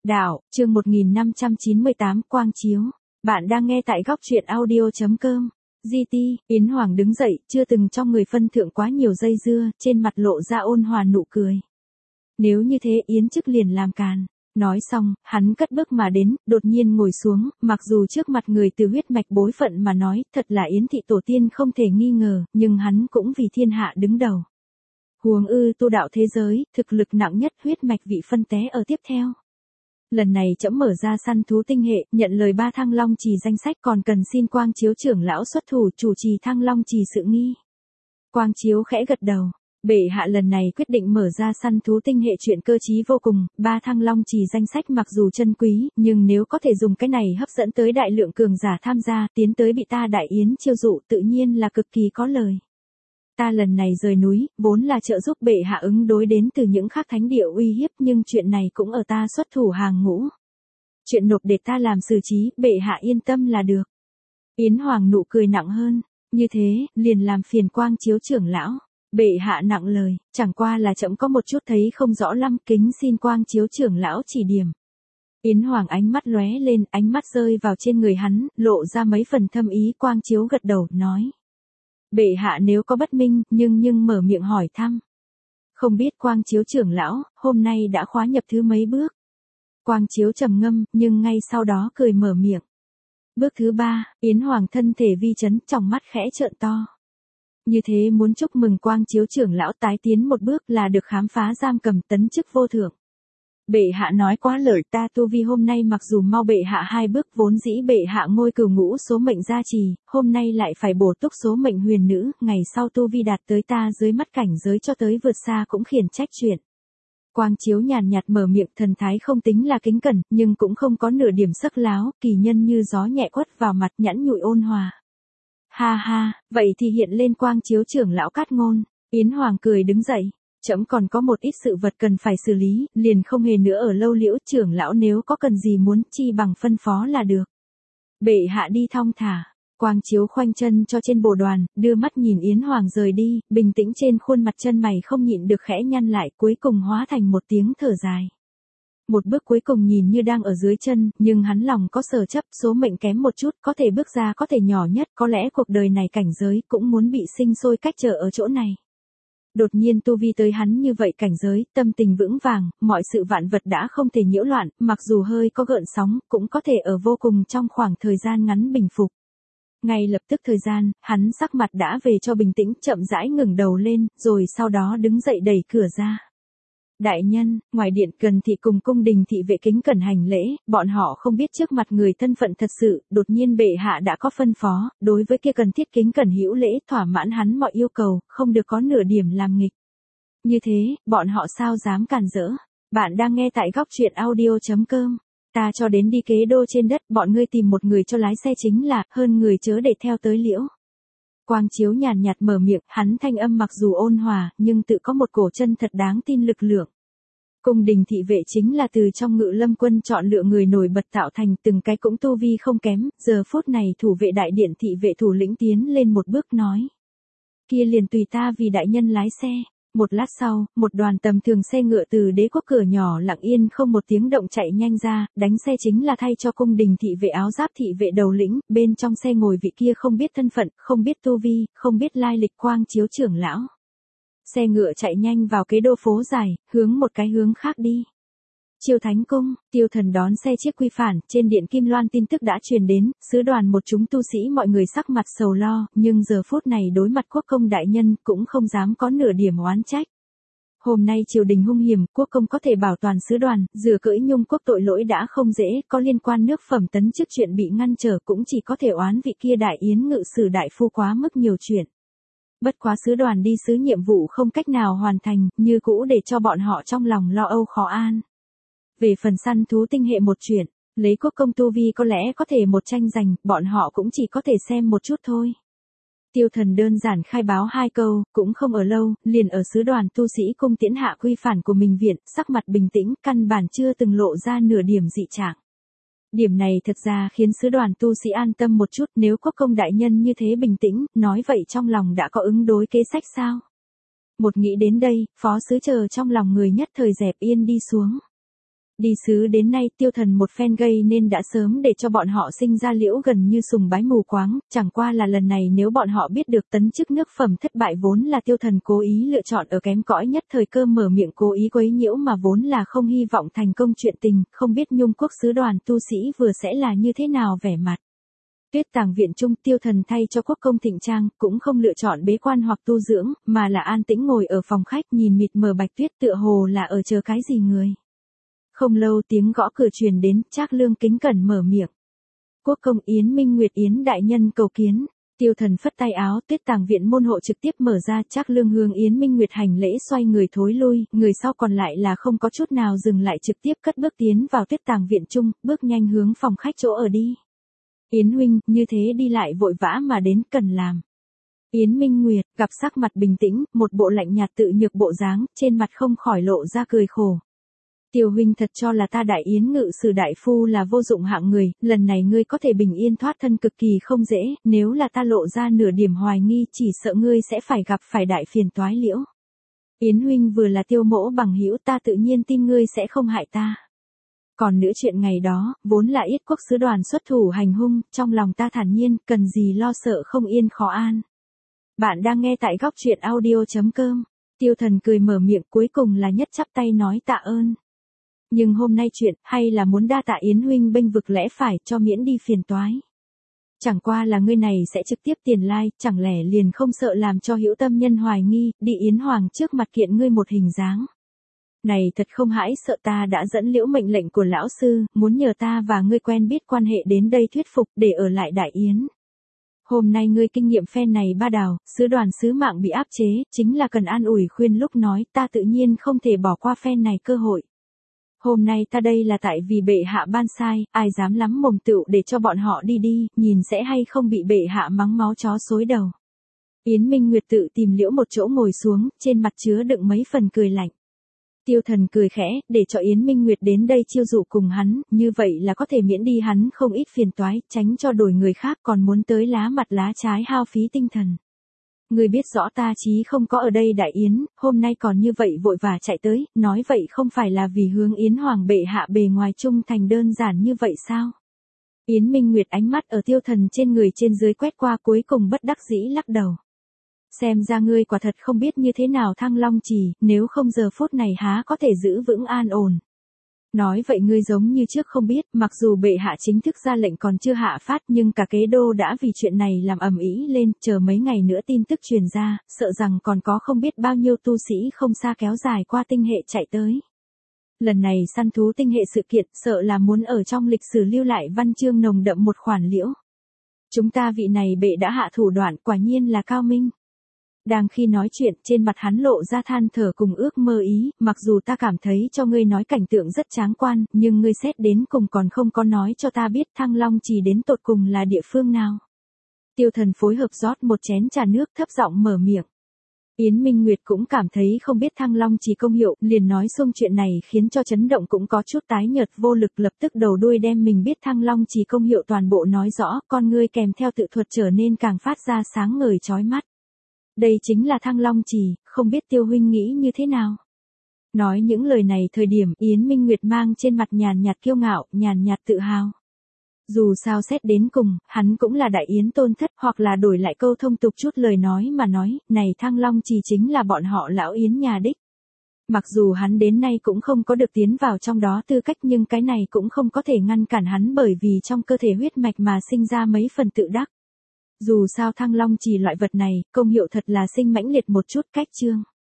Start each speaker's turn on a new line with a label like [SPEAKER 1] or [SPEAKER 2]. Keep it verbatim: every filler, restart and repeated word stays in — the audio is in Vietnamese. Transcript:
[SPEAKER 1] Đạo, chương một nghìn năm trăm chín mươi tám Quang Chiếu. Bạn đang nghe tại góc truyện audio.com. giê tê, Yến Hoàng đứng dậy, chưa từng trong người phân thượng quá nhiều dây dưa, trên mặt lộ ra ôn hòa nụ cười. Nếu như thế Yến chức liền làm càn. Nói xong, hắn cất bước mà đến, đột nhiên ngồi xuống, mặc dù trước mặt người từ huyết mạch bối phận mà nói, thật là Yến thị tổ tiên không thể nghi ngờ, nhưng hắn cũng vì thiên hạ đứng đầu. Huống ư tu đạo thế giới, thực lực nặng nhất huyết mạch vị phân té ở tiếp theo. Lần này trẫm mở ra săn thú tinh hệ, nhận lời ba Thăng Long Trì danh sách còn cần xin Quang Chiếu trưởng lão xuất thủ chủ trì Thăng Long Trì sự nghi. Quang Chiếu khẽ gật đầu. Bệ hạ lần này quyết định mở ra săn thú tinh hệ chuyện cơ trí vô cùng, ba Thăng Long Trì danh sách mặc dù chân quý, nhưng nếu có thể dùng cái này hấp dẫn tới đại lượng cường giả tham gia, tiến tới bị ta đại yến chiêu dụ tự nhiên là cực kỳ có lời. Ta lần này rời núi, vốn là trợ giúp bệ hạ ứng đối đến từ những khác thánh địa uy hiếp, nhưng chuyện này cũng ở ta xuất thủ hàng ngũ. Chuyện nộp để ta làm xử trí, bệ hạ yên tâm là được. Yến Hoàng nụ cười nặng hơn, như thế, liền làm phiền Quang Chiếu trưởng lão. Bệ hạ nặng lời, chẳng qua là trẫm có một chút thấy không rõ lắm, kính xin Quang Chiếu trưởng lão chỉ điểm. Yến Hoàng ánh mắt lóe lên, ánh mắt rơi vào trên người hắn, lộ ra mấy phần thâm ý. Quang Chiếu gật đầu, nói. Bệ hạ nếu có bất minh, nhưng nhưng mở miệng hỏi thăm. Không biết Quang Chiếu trưởng lão, hôm nay đã khóa nhập thứ mấy bước? Quang Chiếu trầm ngâm, nhưng ngay sau đó cười mở miệng. Bước thứ ba, Yến Hoàng thân thể vi chấn, trong mắt khẽ trợn to. Như thế muốn chúc mừng Quang Chiếu trưởng lão tái tiến một bước là được khám phá giam cầm tấn chức vô thượng. Bệ hạ nói quá lời, ta tu vi hôm nay mặc dù mau bệ hạ hai bước, vốn dĩ bệ hạ ngôi cửu ngũ số mệnh gia trì, hôm nay lại phải bổ túc số mệnh huyền nữ, ngày sau tu vi đạt tới ta dưới mắt cảnh giới cho tới vượt xa cũng khiển trách chuyện. Quang Chiếu nhàn nhạt mở miệng, thần thái không tính là kính cẩn, nhưng cũng không có nửa điểm sắc láo, kỳ nhân như gió nhẹ quất vào mặt, nhẵn nhụi ôn hòa. Ha ha, vậy thì hiện lên Quang Chiếu trưởng lão cát ngôn. Yến Hoàng cười đứng dậy. Trẫm còn có một ít sự vật cần phải xử lý, liền không hề nữa ở lâu liễu, trưởng lão nếu có cần gì muốn chi bằng phân phó là được. Bệ hạ đi thong thả. Quang Chiếu khoanh chân cho trên bồ đoàn, đưa mắt nhìn Yến Hoàng rời đi, bình tĩnh trên khuôn mặt chân mày không nhịn được khẽ nhăn lại, cuối cùng hóa thành một tiếng thở dài. Một bước cuối cùng nhìn như đang ở dưới chân, nhưng hắn lòng có sở chấp, số mệnh kém một chút, có thể bước ra có thể nhỏ nhất, có lẽ cuộc đời này cảnh giới cũng muốn bị sinh sôi cách trở ở chỗ này. Đột nhiên tu vi tới hắn như vậy cảnh giới, tâm tình vững vàng, mọi sự vạn vật đã không thể nhiễu loạn, mặc dù hơi có gợn sóng, cũng có thể ở vô cùng trong khoảng thời gian ngắn bình phục. Ngay lập tức thời gian, hắn sắc mặt đã về cho bình tĩnh, chậm rãi ngẩng đầu lên, rồi sau đó đứng dậy đẩy cửa ra. Đại nhân, ngoài điện Cần thị cùng cung đình thị vệ kính cẩn hành lễ, bọn họ không biết trước mặt người thân phận thật sự, đột nhiên bệ hạ đã có phân phó, đối với kia cần thiết kính cẩn hữu lễ, thỏa mãn hắn mọi yêu cầu, không được có nửa điểm làm nghịch. Như thế, bọn họ sao dám cản rỡ? Bạn đang nghe tại góc truyện audio.com. Ta cho đến đi kế đô trên đất, bọn ngươi tìm một người cho lái xe chính là, hơn người chớ để theo tới liễu. Quang Chiếu nhàn nhạt mở miệng, hắn thanh âm mặc dù ôn hòa, nhưng tự có một cổ chân thật đáng tin lực lượng. Cung đình thị vệ chính là từ trong Ngự Lâm quân chọn lựa người nổi bật tạo thành, từng cái cũng tu vi không kém, giờ phút này thủ vệ đại điện thị vệ thủ lĩnh tiến lên một bước nói. Kia liền tùy ta vì đại nhân lái xe. Một lát sau, một đoàn tầm thường xe ngựa từ đế quốc cửa nhỏ lặng yên không một tiếng động chạy nhanh ra, đánh xe chính là thay cho cung đình thị vệ áo giáp thị vệ đầu lĩnh, bên trong xe ngồi vị kia không biết thân phận, không biết tu vi, không biết lai lịch Quang Chiếu trưởng lão. Xe ngựa chạy nhanh vào kế đô phố dài, hướng một cái hướng khác đi. Chiêu Thánh cung, Tiêu Thần đón xe chiếc quy phản, trên điện Kim Loan tin tức đã truyền đến, sứ đoàn một chúng tu sĩ mọi người sắc mặt sầu lo, nhưng giờ phút này đối mặt quốc công đại nhân cũng không dám có nửa điểm oán trách. Hôm nay triều đình hung hiểm, quốc công có thể bảo toàn sứ đoàn, dừa cưỡi nhung quốc tội lỗi đã không dễ, có liên quan nước phẩm tấn chức chuyện bị ngăn trở cũng chỉ có thể oán vị kia đại yến ngự sử đại phu quá mức nhiều chuyện. Bất quá sứ đoàn đi sứ nhiệm vụ không cách nào hoàn thành, như cũ để cho bọn họ trong lòng lo âu khó an. Về phần săn thú tinh hệ một chuyện, lấy quốc công tu vi có lẽ có thể một tranh giành, bọn họ cũng chỉ có thể xem một chút thôi. Tiêu Thần đơn giản khai báo hai câu, cũng không ở lâu, liền ở sứ đoàn tu sĩ cung tiễn hạ quy phản của mình viện, sắc mặt bình tĩnh, căn bản chưa từng lộ ra nửa điểm dị trạng. Điểm này thật ra khiến sứ đoàn tu sĩ an tâm một chút, nếu quốc công đại nhân như thế bình tĩnh, nói vậy trong lòng đã có ứng đối kế sách sao? Một nghĩ đến đây, phó sứ chờ trong lòng người nhất thời dẹp yên đi xuống. Đi sứ đến nay Tiêu Thần một phen gây nên đã sớm để cho bọn họ sinh ra liễu gần như sùng bái mù quáng, chẳng qua là lần này nếu bọn họ biết được tấn chức nước phẩm thất bại vốn là Tiêu Thần cố ý lựa chọn ở kém cỏi nhất thời cơ mở miệng cố ý quấy nhiễu mà vốn là không hy vọng thành công chuyện tình, không biết Nhung quốc sứ đoàn tu sĩ vừa sẽ là như thế nào vẻ mặt. Tuyết Tàng viện trung Tiêu Thần thay cho quốc công thịnh trang, cũng không lựa chọn bế quan hoặc tu dưỡng, mà là an tĩnh ngồi ở phòng khách nhìn mịt mờ bạch tuyết tựa hồ là ở chờ cái gì người. Không lâu tiếng gõ cửa truyền đến, Trác Lương kính cẩn mở miệng. Quốc công Yến Minh Nguyệt Yến đại nhân cầu kiến. Tiêu Thần phất tay áo, Tuyết Tàng viện môn hộ trực tiếp mở ra, Trác Lương hướng Yến Minh Nguyệt hành lễ xoay người thối lui, người sau còn lại là không có chút nào dừng lại trực tiếp cất bước tiến vào Tuyết Tàng viện trung, bước nhanh hướng phòng khách chỗ ở đi. Yến huynh, như thế đi lại vội vã mà đến cần làm. Yến Minh Nguyệt, gặp sắc mặt bình tĩnh, một bộ lạnh nhạt tự nhược bộ dáng, trên mặt không khỏi lộ ra cười khổ. Tiêu huynh thật cho là ta Đại Yến ngự sử đại phu là vô dụng hạng người, lần này ngươi có thể bình yên thoát thân cực kỳ không dễ, nếu là ta lộ ra nửa điểm hoài nghi chỉ sợ ngươi sẽ phải gặp phải đại phiền toái liễu. Yến huynh vừa là Tiêu mỗ bằng hữu ta tự nhiên tin ngươi sẽ không hại ta. Còn nữa chuyện ngày đó, vốn là Yết quốc sứ đoàn xuất thủ hành hung, trong lòng ta thản nhiên, cần gì lo sợ không yên khó an. Bạn đang nghe tại góc truyện audio chấm com. Tiêu Thần cười mở miệng cuối cùng là nhất chắp tay nói tạ ơn. Nhưng hôm nay chuyện, hay là muốn đa tạ Yến huynh bênh vực lẽ phải cho miễn đi phiền toái. Chẳng qua là ngươi này sẽ trực tiếp tiền lai, chẳng lẽ liền không sợ làm cho hữu tâm nhân hoài nghi, đi Yến Hoàng trước mặt kiện ngươi một hình dáng. Này thật không hãi sợ ta đã dẫn liễu mệnh lệnh của lão sư, muốn nhờ ta và ngươi quen biết quan hệ đến đây thuyết phục để ở lại Đại Yến. Hôm nay ngươi kinh nghiệm phen này ba đào, sứ đoàn sứ mạng bị áp chế, chính là cần an ủi khuyên lúc nói ta tự nhiên không thể bỏ qua phen này cơ hội. Hôm nay ta đây là tại vì bệ hạ ban sai, ai dám lắm mồm tựu để cho bọn họ đi đi, nhìn sẽ hay không bị bệ hạ mắng máu chó xối đầu. Yến Minh Nguyệt tự tìm liễu một chỗ ngồi xuống, trên mặt chứa đựng mấy phần cười lạnh. Tiêu Thần cười khẽ, để cho Yến Minh Nguyệt đến đây chiêu dụ cùng hắn, như vậy là có thể miễn đi hắn không ít phiền toái, tránh cho đổi người khác còn muốn tới lá mặt lá trái hao phí tinh thần. Ngươi biết rõ ta chí không có ở đây Đại Yến, hôm nay còn như vậy vội vã chạy tới, nói vậy không phải là vì hướng Yến Hoàng bệ hạ bề ngoài trung thành đơn giản như vậy sao? Yến Minh Nguyệt ánh mắt ở Tiêu Thần trên người trên dưới quét qua cuối cùng bất đắc dĩ lắc đầu. Xem ra ngươi quả thật không biết như thế nào Thăng Long Trì, nếu không giờ phút này há có thể giữ vững an ổn. Nói vậy ngươi giống như trước không biết, mặc dù bệ hạ chính thức ra lệnh còn chưa hạ phát nhưng cả kế đô đã vì chuyện này làm ầm ĩ lên, chờ mấy ngày nữa tin tức truyền ra, sợ rằng còn có không biết bao nhiêu tu sĩ không xa kéo dài qua tinh hệ chạy tới. Lần này săn thú tinh hệ sự kiện sợ là muốn ở trong lịch sử lưu lại văn chương nồng đậm một khoản liễu. Chúng ta vị này bệ đã hạ thủ đoạn quả nhiên là cao minh. Đang khi nói chuyện, trên mặt hắn lộ ra than thở cùng ước mơ ý, mặc dù ta cảm thấy cho ngươi nói cảnh tượng rất tráng quan, nhưng ngươi xét đến cùng còn không có nói cho ta biết Thăng Long Trì đến tột cùng là địa phương nào. Tiêu Thần phối hợp rót một chén trà nước thấp giọng mở miệng. Yến Minh Nguyệt cũng cảm thấy không biết Thăng Long Trì công hiệu, liền nói xung chuyện này khiến cho chấn động cũng có chút tái nhợt vô lực lập tức đầu đuôi đem mình biết Thăng Long Trì công hiệu toàn bộ nói rõ, con ngươi kèm theo tự thuật trở nên càng phát ra sáng ngời chói mắt. Đây chính là Thăng Long Trì, không biết Tiêu huynh nghĩ như thế nào. Nói những lời này thời điểm Yến Minh Nguyệt mang trên mặt nhàn nhạt kiêu ngạo, nhàn nhạt tự hào. Dù sao xét đến cùng, hắn cũng là Đại Yến tôn thất hoặc là đổi lại câu thông tục chút lời nói mà nói, này Thăng Long Trì chính là bọn họ lão Yến nhà đích. Mặc dù hắn đến nay cũng không có được tiến vào trong đó tư cách nhưng cái này cũng không có thể ngăn cản hắn bởi vì trong cơ thể huyết mạch mà sinh ra mấy phần tự đắc. Dù sao Thăng Long Trì loại vật này, công hiệu thật là sinh mãnh liệt một chút cách chương.